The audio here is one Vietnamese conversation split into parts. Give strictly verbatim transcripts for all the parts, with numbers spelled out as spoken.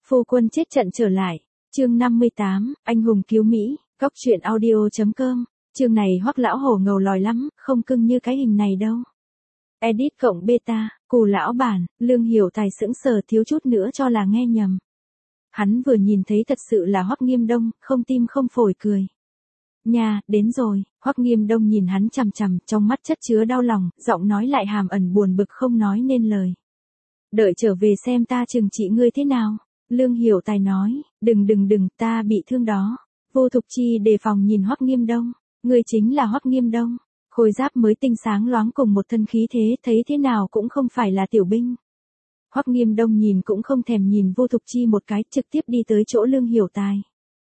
Phu quân chết trận trở lại. Chương năm mươi tám, anh hùng cứu Mỹ, góc truyện audio chấm com. Chương này Hoắc lão hổ ngầu lòi lắm, không cưng như cái hình này đâu. Edit cộng beta, cù lão bản, Lương Hiểu Tài sững sờ thiếu chút nữa cho là nghe nhầm. Hắn vừa nhìn thấy thật sự là Hoắc Nghiêm Đông, không tim không phổi cười. Nha, đến rồi. Hoắc Nghiêm Đông nhìn hắn chằm chằm, trong mắt chất chứa đau lòng, giọng nói lại hàm ẩn buồn bực không nói nên lời. Đợi trở về xem ta trừng trị ngươi thế nào. Lương Hiểu Tài nói, đừng đừng đừng, ta bị thương đó. Vô Thục Chi đề phòng nhìn Hoắc Nghiêm Đông, ngươi chính là Hoắc Nghiêm Đông. Khôi giáp mới tinh sáng loáng cùng một thân khí thế, thấy thế nào cũng không phải là tiểu binh. Hoắc Nghiêm Đông nhìn cũng không thèm nhìn Vô Thục Chi một cái, trực tiếp đi tới chỗ Lương Hiểu Tài.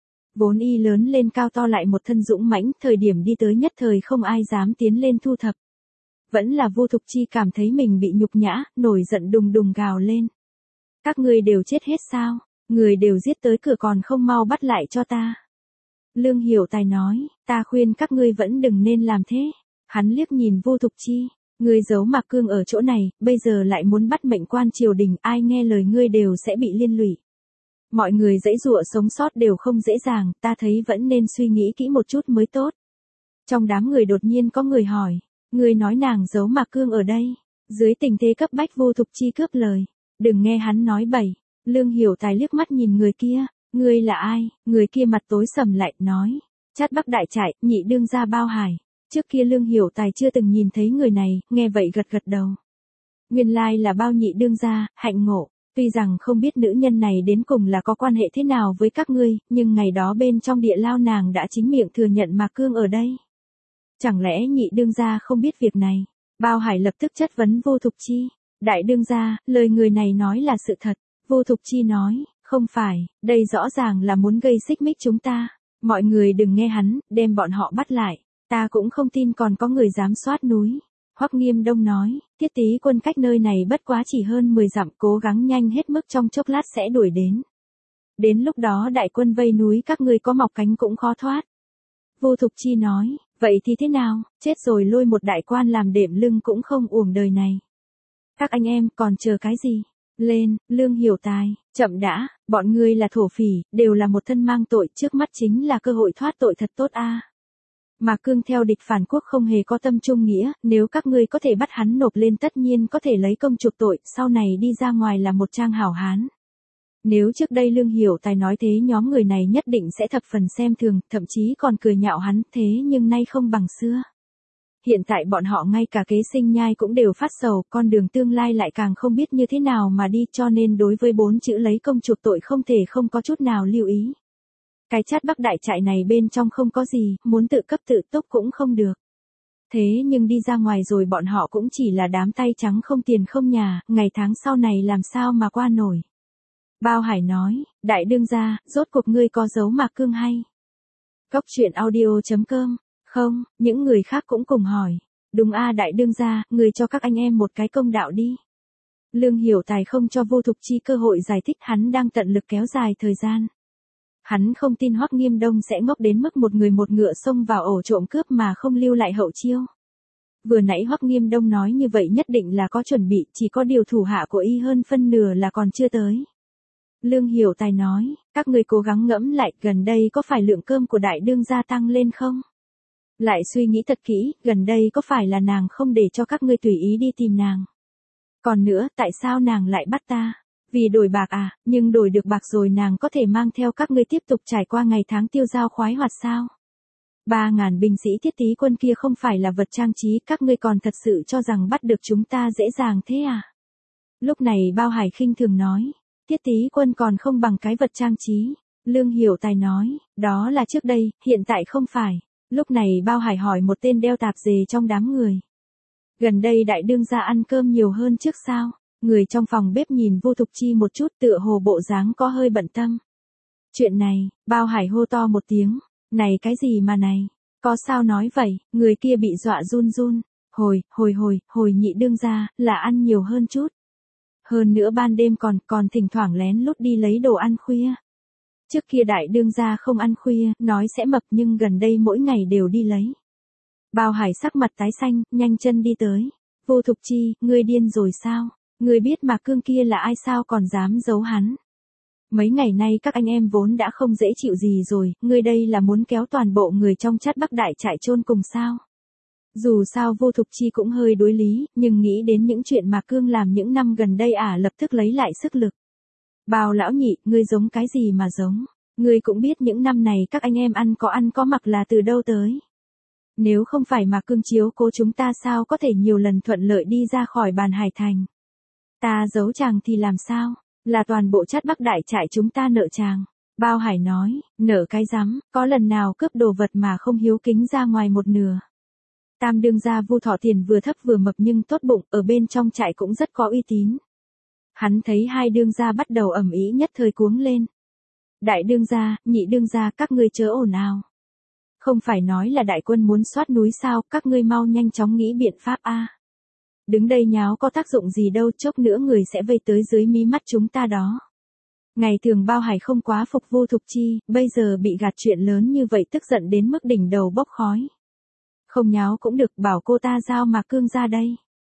Vốn y lớn lên cao to lại một thân dũng mãnh, thời điểm đi tới nhất thời không ai dám tiến lên thu thập. Vẫn là Vô Thục Chi cảm thấy mình bị nhục nhã, nổi giận đùng đùng gào lên. Các ngươi đều chết hết sao? Người đều giết tới cửa còn không mau bắt lại cho ta. Lương Hiểu Tài nói, ta khuyên các ngươi vẫn đừng nên làm thế. Hắn liếc nhìn Vô Thục Chi, ngươi giấu Mạc Cương ở chỗ này, bây giờ lại muốn bắt mệnh quan triều đình, ai nghe lời ngươi đều sẽ bị liên lụy. Mọi người dãy dụa sống sót đều không dễ dàng, ta thấy vẫn nên suy nghĩ kỹ một chút mới tốt. Trong đám người đột nhiên có người hỏi, ngươi nói nàng giấu Mạc Cương ở đây. Dưới tình thế cấp bách Vô Thục Chi cướp lời, đừng nghe hắn nói bậy. Lương Hiểu Tài liếc mắt nhìn người kia, ngươi là ai? Người kia mặt tối sầm lại, nói, Chát Bắc Đại Trại, nhị đương gia Bao Hải. Trước kia Lương Hiểu Tài chưa từng nhìn thấy người này, nghe vậy gật gật đầu. Nguyên lai là Bao nhị đương gia, hạnh ngộ. Tuy rằng không biết nữ nhân này đến cùng là có quan hệ thế nào với các ngươi, nhưng ngày đó bên trong địa lao nàng đã chính miệng thừa nhận Mạc Cương ở đây. Chẳng lẽ nhị đương gia không biết việc này? Bao Hải lập tức chất vấn Vô Thục Chi. Đại đương gia, lời người này nói là sự thật. Vô Thục Chi nói, không phải, đây rõ ràng là muốn gây xích mích chúng ta. Mọi người đừng nghe hắn, đem bọn họ bắt lại. Ta cũng không tin còn có người dám soát núi. Hoắc Nghiêm Đông nói, Tiết Tý quân cách nơi này bất quá chỉ hơn mười dặm, cố gắng nhanh hết mức trong chốc lát sẽ đuổi đến. Đến lúc đó đại quân vây núi các ngươi có mọc cánh cũng khó thoát. Vô Thục Chi nói, vậy thì thế nào, chết rồi lôi một đại quan làm đệm lưng cũng không uổng đời này. Các anh em còn chờ cái gì? Lên, Lương Hiểu Tài, chậm đã, bọn ngươi là thổ phỉ, đều là một thân mang tội, trước mắt chính là cơ hội thoát tội thật tốt a. Mạc Cương theo địch phản quốc không hề có tâm trung nghĩa, nếu các ngươi có thể bắt hắn nộp lên tất nhiên có thể lấy công chuộc tội, sau này đi ra ngoài là một trang hảo hán. Nếu trước đây Lương Hiểu Tài nói thế nhóm người này nhất định sẽ thập phần xem thường, thậm chí còn cười nhạo hắn, thế nhưng nay không bằng xưa. Hiện tại bọn họ ngay cả kế sinh nhai cũng đều phát sầu, con đường tương lai lại càng không biết như thế nào mà đi, cho nên đối với bốn chữ lấy công chuộc tội không thể không có chút nào lưu ý. Cái Chát Bắc Đại Trại này bên trong không có gì, muốn tự cấp tự túc cũng không được. Thế nhưng đi ra ngoài rồi bọn họ cũng chỉ là đám tay trắng không tiền không nhà, ngày tháng sau này làm sao mà qua nổi. Bao Hải nói, đại đương gia, rốt cuộc ngươi có giấu Mạc Cương hay? Góc truyện audio chấm com. Không, những người khác cũng cùng hỏi. Đúng a đại đương gia, người cho các anh em một cái công đạo đi. Lương Hiểu Tài không cho Vô Thục Chi cơ hội giải thích, hắn đang tận lực kéo dài thời gian. Hắn không tin Hoắc Nghiêm Đông sẽ ngốc đến mức một người một ngựa xông vào ổ trộm cướp mà không lưu lại hậu chiêu. Vừa nãy Hoắc Nghiêm Đông nói như vậy nhất định là có chuẩn bị, chỉ có điều thủ hạ của y hơn phân nửa là còn chưa tới. Lương Hiểu Tài nói, các người cố gắng ngẫm lại, gần đây có phải lượng cơm của đại đương gia tăng lên không? Lại suy nghĩ thật kỹ, gần đây có phải là nàng không để cho các ngươi tùy ý đi tìm nàng? Còn nữa, tại sao nàng lại bắt ta? Vì đổi bạc à, nhưng đổi được bạc rồi nàng có thể mang theo các ngươi tiếp tục trải qua ngày tháng tiêu dao khoái hoạt sao? Ba ngàn binh sĩ Thiết Tý quân kia không phải là vật trang trí, các ngươi còn thật sự cho rằng bắt được chúng ta dễ dàng thế à? Lúc này Bao Hải khinh thường nói, Thiết Tý quân còn không bằng cái vật trang trí. Lương Hiểu Tài nói, đó là trước đây, hiện tại không phải. Lúc này Bao Hải hỏi một tên đeo tạp dề trong đám người. Gần đây đại đương gia ăn cơm nhiều hơn trước sao? Người trong phòng bếp nhìn Vô Thục Chi một chút, tựa hồ bộ dáng có hơi bận tâm. Chuyện này, Bao Hải hô to một tiếng, này cái gì mà này? Có sao nói vậy? Người kia bị dọa run run. Hồi, hồi hồi, hồi nhị đương gia, là ăn nhiều hơn chút. Hơn nữa ban đêm còn, còn thỉnh thoảng lén lút đi lấy đồ ăn khuya. Trước kia đại đương gia không ăn khuya, nói sẽ mập nhưng gần đây mỗi ngày đều đi lấy. Bao Hải sắc mặt tái xanh, nhanh chân đi tới. Vô Thục Chi, ngươi điên rồi sao? Ngươi biết Mạc Cương kia là ai sao còn dám giấu hắn? Mấy ngày nay các anh em vốn đã không dễ chịu gì rồi, ngươi đây là muốn kéo toàn bộ người trong Trát Bắc Đại trại chôn cùng sao? Dù sao Vô Thục Chi cũng hơi đối lý, nhưng nghĩ đến những chuyện mà Cương làm những năm gần đây ả lập tức lấy lại sức lực. Bao lão nhị, ngươi giống cái gì mà giống? Ngươi cũng biết những năm này các anh em ăn có ăn có mặc là từ đâu tới. Nếu không phải mà Cương chiếu cố chúng ta sao có thể nhiều lần thuận lợi đi ra khỏi bàn Hải Thành. Ta giấu chàng thì làm sao? Là toàn bộ Trát Bắc Đại trại chúng ta nợ chàng. Bao Hải nói, nợ cái rắm, có lần nào cướp đồ vật mà không hiếu kính ra ngoài một nửa. Tam đương gia Vu Thọ Tiền vừa thấp vừa mập nhưng tốt bụng, ở bên trong trại cũng rất có uy tín. Hắn thấy hai đương gia bắt đầu ầm ĩ nhất thời cuống lên. Đại đương gia, nhị đương gia, các ngươi chớ ồn ào. Không phải nói là đại quân muốn soát núi sao, các ngươi mau nhanh chóng nghĩ biện pháp a. Đứng đây nháo có tác dụng gì đâu, chốc nữa người sẽ vây tới dưới mí mắt chúng ta đó. Ngày thường Bao Hải không quá phục Vô Thục Chi, bây giờ bị gạt chuyện lớn như vậy tức giận đến mức đỉnh đầu bốc khói. Không nháo cũng được, bảo cô ta giao mà Cương ra đây.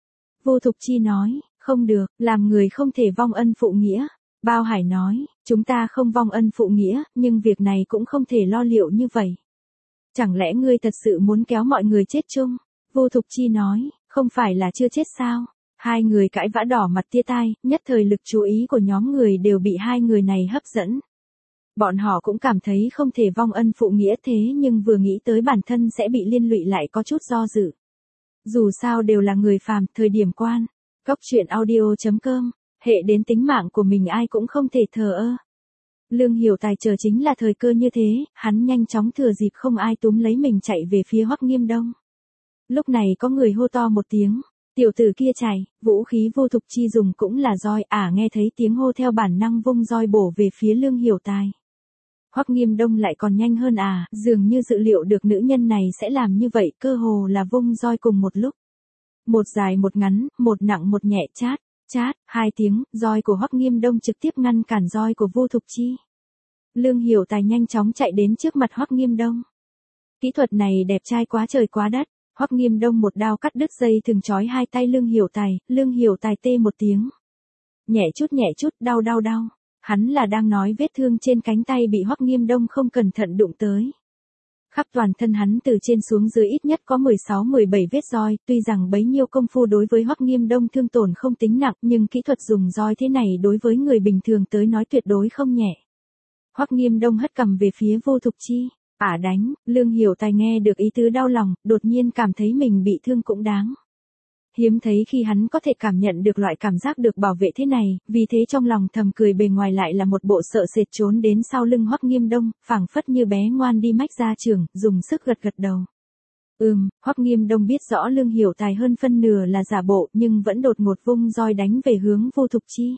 Vô Thục Chi nói, không được, làm người không thể vong ân phụ nghĩa. Bao Hải nói, chúng ta không vong ân phụ nghĩa, nhưng việc này cũng không thể lo liệu như vậy. Chẳng lẽ ngươi thật sự muốn kéo mọi người chết chung? Vô Thục Chi nói, không phải là chưa chết sao? Hai người cãi vã đỏ mặt tia tai, nhất thời lực chú ý của nhóm người đều bị hai người này hấp dẫn. Bọn họ cũng cảm thấy không thể vong ân phụ nghĩa thế nhưng vừa nghĩ tới bản thân sẽ bị liên lụy lại có chút do dự. Dù sao đều là người phàm, thời điểm quan. Cốc truyện audio chấm com, hệ đến tính mạng của mình ai cũng không thể thờ ơ. Lương Hiểu Tài chờ chính là thời cơ như thế, hắn nhanh chóng thừa dịp không ai túm lấy mình chạy về phía Hoắc Nghiêm Đông. Lúc này có người hô to một tiếng, tiểu tử kia chạy, vũ khí Vô Thục Chi dùng cũng là roi, ả à, nghe thấy tiếng hô theo bản năng vung roi bổ về phía Lương Hiểu Tài. Hoắc Nghiêm Đông lại còn nhanh hơn à, dường như dự liệu được nữ nhân này sẽ làm như vậy, cơ hồ là vung roi cùng một lúc. Một dài một ngắn, một nặng một nhẹ, chát, chát, hai tiếng, roi của Hoắc Nghiêm Đông trực tiếp ngăn cản roi của Vô Thục Chi. Lương Hiểu Tài nhanh chóng chạy đến trước mặt Hoắc Nghiêm Đông. Kỹ thuật này đẹp trai quá trời quá đất. Hoắc Nghiêm Đông một đao cắt đứt dây thừng trói hai tay Lương Hiểu Tài, Lương Hiểu Tài tê một tiếng. Nhẹ chút nhẹ chút, đau đau đau. Hắn là đang nói vết thương trên cánh tay bị Hoắc Nghiêm Đông không cẩn thận đụng tới. Khắp toàn thân hắn từ trên xuống dưới ít nhất có mười sáu mười bảy vết roi, tuy rằng bấy nhiêu công phu đối với Hoắc Nghiêm Đông thương tổn không tính nặng, nhưng kỹ thuật dùng roi thế này đối với người bình thường tới nói tuyệt đối không nhẹ. Hoắc Nghiêm Đông hất cằm về phía Vô Thục Chi, ả đánh, Lương Hiểu Tài nghe được ý tứ đau lòng, đột nhiên cảm thấy mình bị thương cũng đáng. Hiếm thấy khi hắn có thể cảm nhận được loại cảm giác được bảo vệ thế này, vì thế trong lòng thầm cười bề ngoài lại là một bộ sợ sệt trốn đến sau lưng Hoắc Nghiêm Đông, phảng phất như bé ngoan đi mách ra trường, dùng sức gật gật đầu. Ừm, Hoắc Nghiêm Đông biết rõ Lương Hiểu Tài hơn phân nửa là giả bộ nhưng vẫn đột ngột vung roi đánh về hướng Vô Thục Chi.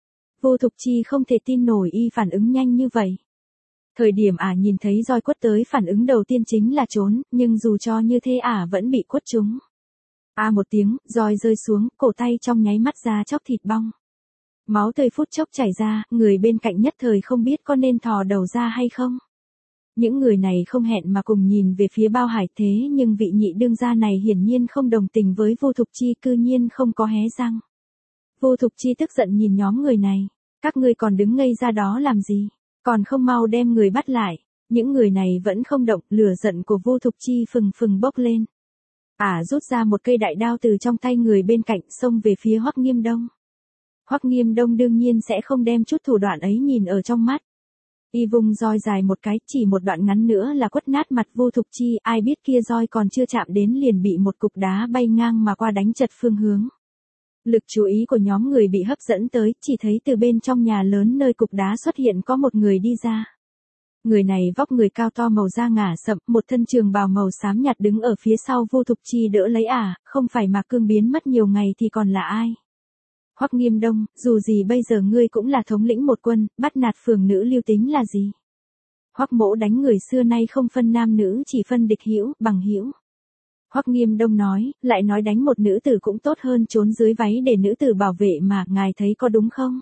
Vô Thục Chi không thể tin nổi y phản ứng nhanh như vậy. Thời điểm ả nhìn thấy roi quất tới phản ứng đầu tiên chính là trốn, nhưng dù cho như thế ả vẫn bị quất trúng. A à một tiếng, roi rơi xuống, cổ tay trong nháy mắt ra chóc thịt bong. Máu tươi phút chốc chảy ra, người bên cạnh nhất thời không biết có nên thò đầu ra hay không. Những người này không hẹn mà cùng nhìn về phía Bao Hải thế nhưng vị nhị đương gia này hiển nhiên không đồng tình với Vô Thục Chi cư nhiên không có hé răng. Vô Thục Chi tức giận nhìn nhóm người này, các ngươi còn đứng ngây ra đó làm gì, còn không mau đem người bắt lại. Những người này vẫn không động, lửa giận của Vô Thục Chi phừng phừng bốc lên. Ả à, rút ra một cây đại đao từ trong tay người bên cạnh xông về phía Hoắc Nghiêm Đông. Hoắc Nghiêm Đông đương nhiên sẽ không đem chút thủ đoạn ấy nhìn ở trong mắt. Y vùng roi dài một cái, chỉ một đoạn ngắn nữa là quất nát mặt Vô Thục Chi, ai biết kia roi còn chưa chạm đến liền bị một cục đá bay ngang mà qua đánh chật phương hướng. Lực chú ý của nhóm người bị hấp dẫn tới, chỉ thấy từ bên trong nhà lớn nơi cục đá xuất hiện có một người đi ra. Người này vóc người cao to màu da ngả sậm, một thân trường bào màu xám nhạt đứng ở phía sau Vô Thục Chi đỡ lấy ả, à, không phải mà Cương biến mất nhiều ngày thì còn là ai? Hoắc Nghiêm Đông, dù gì bây giờ ngươi cũng là thống lĩnh một quân, bắt nạt phường nữ lưu tính là gì? Hoắc mỗ đánh người xưa nay không phân nam nữ, chỉ phân địch hữu, bằng hữu. Hoắc Nghiêm Đông nói, lại nói đánh một nữ tử cũng tốt hơn trốn dưới váy để nữ tử bảo vệ mà, ngài thấy có đúng không?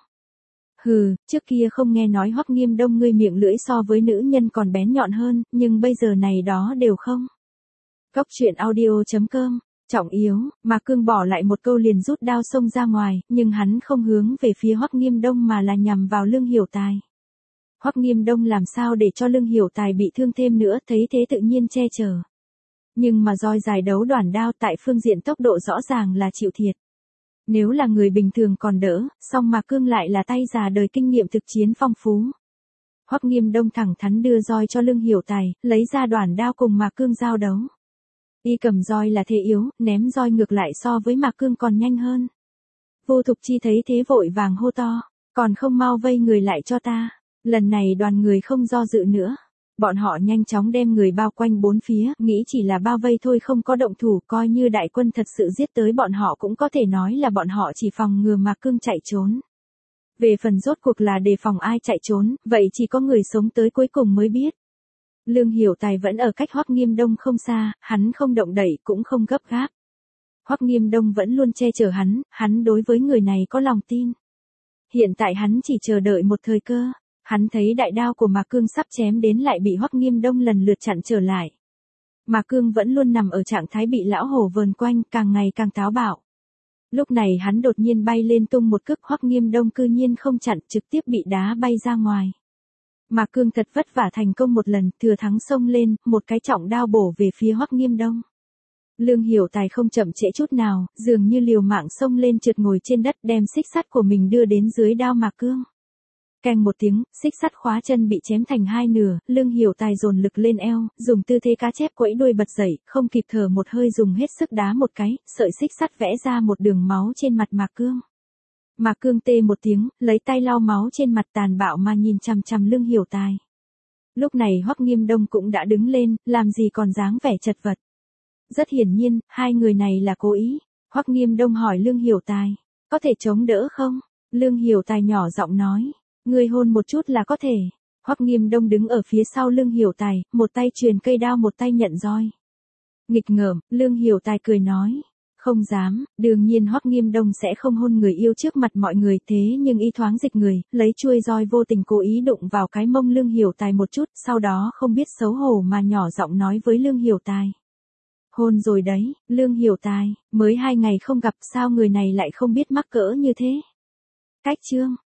Hừ, trước kia không nghe nói Hoắc Nghiêm Đông ngươi miệng lưỡi so với nữ nhân còn bén nhọn hơn, nhưng bây giờ này đó đều không. Cốc truyện audio chấm com, trọng yếu, mà Cương bỏ lại một câu liền rút đao xông ra ngoài, nhưng hắn không hướng về phía Hoắc Nghiêm Đông mà là nhằm vào Lương Hiểu Tài. Hoắc Nghiêm Đông làm sao để cho Lương Hiểu Tài bị thương thêm nữa, thấy thế tự nhiên che chở. Nhưng mà roi dài đấu đoản đao tại phương diện tốc độ rõ ràng là chịu thiệt. Nếu là người bình thường còn đỡ, song Mạc Cương lại là tay già đời kinh nghiệm thực chiến phong phú. Hoắc Nghiêm Đông thẳng thắn đưa roi cho Lương Hiểu Tài, lấy ra đoản đao cùng Mạc Cương giao đấu. Y cầm roi là thế yếu, ném roi ngược lại so với Mạc Cương còn nhanh hơn. Vô Thục Chi thấy thế vội vàng hô to, còn không mau vây người lại cho ta. Lần này đoàn người không do dự nữa. Bọn họ nhanh chóng đem người bao quanh bốn phía, nghĩ chỉ là bao vây thôi không có động thủ, coi như đại quân thật sự giết tới bọn họ cũng có thể nói là bọn họ chỉ phòng ngừa Mạc Cương chạy trốn. Về phần rốt cuộc là đề phòng ai chạy trốn, vậy chỉ có người sống tới cuối cùng mới biết. Lương Hiểu Tài vẫn ở cách Hoắc Nghiêm Đông không xa, hắn không động đậy cũng không gấp gáp. Hoắc Nghiêm Đông vẫn luôn che chở hắn, hắn đối với người này có lòng tin. Hiện tại hắn chỉ chờ đợi một thời cơ. Hắn thấy đại đao của Mạc Cương sắp chém đến lại bị Hoắc Nghiêm Đông lần lượt chặn trở lại. Mạc Cương vẫn luôn nằm ở trạng thái bị lão hổ vờn quanh, càng ngày càng táo bạo. Lúc này hắn đột nhiên bay lên tung một cước, Hoắc Nghiêm Đông cư nhiên không chặn, trực tiếp bị đá bay ra ngoài. Mạc Cương thật vất vả thành công một lần, thừa thắng xông lên, một cái trọng đao bổ về phía Hoắc Nghiêm Đông. Lương Hiểu Tài không chậm trễ chút nào, dường như liều mạng xông lên trượt ngồi trên đất, đem xích sắt của mình đưa đến dưới đao Mạc Cương. Keng một tiếng, xích sắt khóa chân bị chém thành hai nửa, Lương Hiểu Tài dồn lực lên eo, dùng tư thế cá chép quẫy đuôi bật dậy, không kịp thở một hơi dùng hết sức đá một cái, sợi xích sắt vẽ ra một đường máu trên mặt Mạc Cương. Mạc Cương tê một tiếng, lấy tay lau máu trên mặt, tàn bạo mà nhìn chằm chằm Lương Hiểu Tài. Lúc này Hoắc Nghiêm Đông cũng đã đứng lên, làm gì còn dáng vẻ chật vật. Rất hiển nhiên, hai người này là cố ý. Hoắc Nghiêm Đông hỏi Lương Hiểu Tài, có thể chống đỡ không? Lương Hiểu Tài nhỏ giọng nói, ngươi hôn một chút là có thể. Hoắc Nghiêm Đông đứng ở phía sau Lương Hiểu Tài, một tay truyền cây đao một tay nhận roi. Nghịch ngợm, Lương Hiểu Tài cười nói, không dám, đương nhiên Hoắc Nghiêm Đông sẽ không hôn người yêu trước mặt mọi người, thế nhưng y thoáng dịch người, lấy chuôi roi vô tình cố ý đụng vào cái mông Lương Hiểu Tài một chút, sau đó không biết xấu hổ mà nhỏ giọng nói với Lương Hiểu Tài. Hôn rồi đấy, Lương Hiểu Tài, mới hai ngày không gặp sao người này lại không biết mắc cỡ như thế. Cách chương